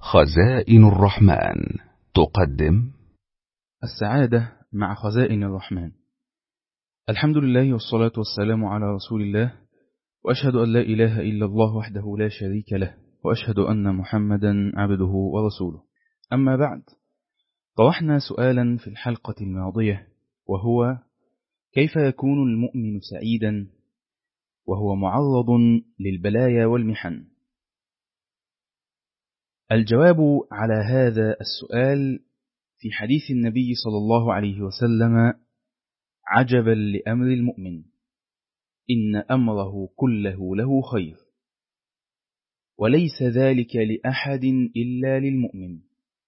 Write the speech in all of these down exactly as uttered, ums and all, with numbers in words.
خزائن الرحمن تقدم السعادة مع خزائن الرحمن. الحمد لله والصلاة والسلام على رسول الله، وأشهد أن لا إله إلا الله وحده لا شريك له، وأشهد أن محمدا عبده ورسوله. أما بعد، طرحنا سؤالا في الحلقة الماضية، وهو: كيف يكون المؤمن سعيدا وهو معرض للبلايا والمحن؟ الجواب على هذا السؤال في حديث النبي صلى الله عليه وسلم: عجبا لأمر المؤمن، إن أمره كله له خير، وليس ذلك لأحد إلا للمؤمن.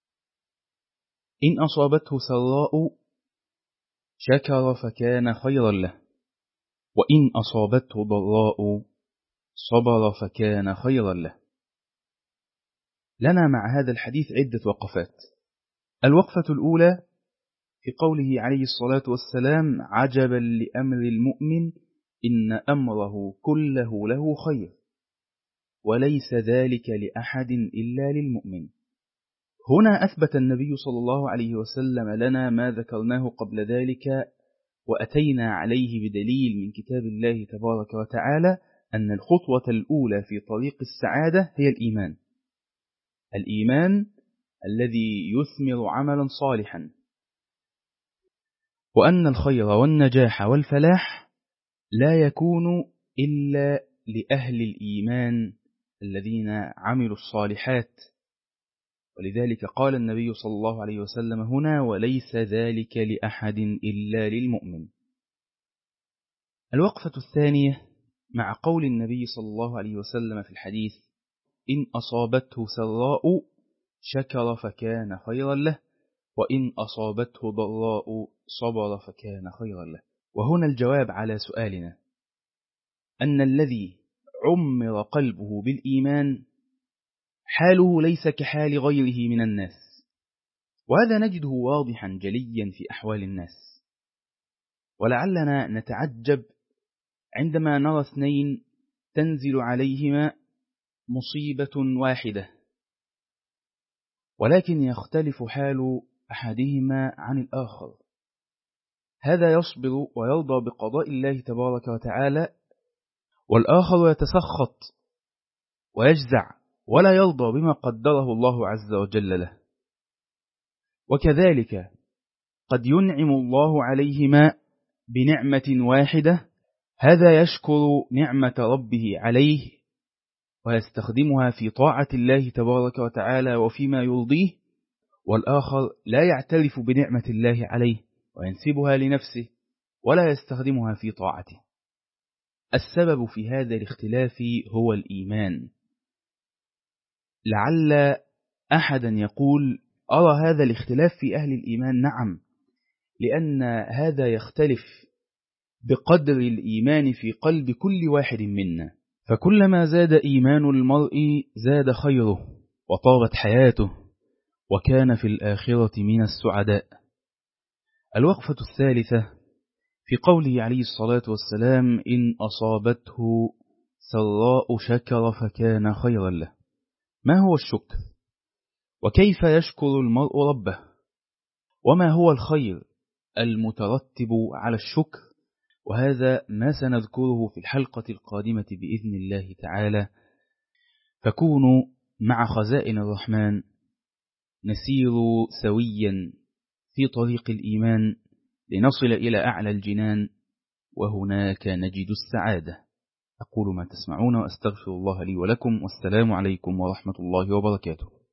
إن أصابته سراء شكر فكان خيرا له، وإن أصابته ضراء صبر فكان خيرا له. لنا مع هذا الحديث عدة وقفات. الوقفة الأولى في قوله عليه الصلاة والسلام: عجبا لأمر المؤمن، إن أمره كله له خير، وليس ذلك لأحد إلا للمؤمن. هنا أثبت النبي صلى الله عليه وسلم لنا ما ذكرناه قبل ذلك، وأتينا عليه بدليل من كتاب الله تبارك وتعالى، أن الخطوة الأولى في طريق السعادة هي الإيمان. الإيمان الذي يثمر عملا صالحا، وأن الخير والنجاح والفلاح لا يكون إلا لأهل الإيمان الذين عملوا الصالحات. ولذلك قال النبي صلى الله عليه وسلم هنا: وليس ذلك لأحد إلا للمؤمن. الوقفة الثانية مع قول النبي صلى الله عليه وسلم في الحديث: إن أصابته سراء شكر فكان خيرا له، وإن أصابته ضراء صبر فكان خيرا له. وهنا الجواب على سؤالنا، أن الذي عمر قلبه بالإيمان حاله ليس كحال غيره من الناس، وهذا نجده واضحا جليا في أحوال الناس. ولعلنا نتعجب عندما نرى اثنين تنزل عليهما مصيبة واحدة، ولكن يختلف حال أحدهما عن الآخر. هذا يصبر ويرضى بقضاء الله تبارك وتعالى، والآخر يتسخط ويجزع ولا يرضى بما قدره الله عز وجل له. وكذلك قد ينعم الله عليهما بنعمة واحدة، هذا يشكر نعمة ربه عليه ويستخدمها في طاعة الله تبارك وتعالى وفيما يرضيه، والآخر لا يعترف بنعمة الله عليه وينسبها لنفسه ولا يستخدمها في طاعته. السبب في هذا الاختلاف هو الإيمان. لعل أحدا يقول: أرى هذا الاختلاف في أهل الإيمان. نعم، لأن هذا يختلف بقدر الإيمان في قلب كل واحد منا، فكلما زاد إيمان المرء زاد خيره وطابت حياته، وكان في الآخرة من السعداء. الوقفة الثالثة في قوله عليه الصلاة والسلام: إن أصابته سراء شكر فكان خيرا له. ما هو الشكر؟ وكيف يشكر المرء ربه؟ وما هو الخير المترتب على الشكر؟ وهذا ما سنذكره في الحلقة القادمة بإذن الله تعالى. فكونوا مع خزائن الرحمن، نسير سويا في طريق الإيمان لنصل إلى أعلى الجنان، وهناك نجد السعادة. أقول ما تسمعون وأستغفر الله لي ولكم، والسلام عليكم ورحمة الله وبركاته.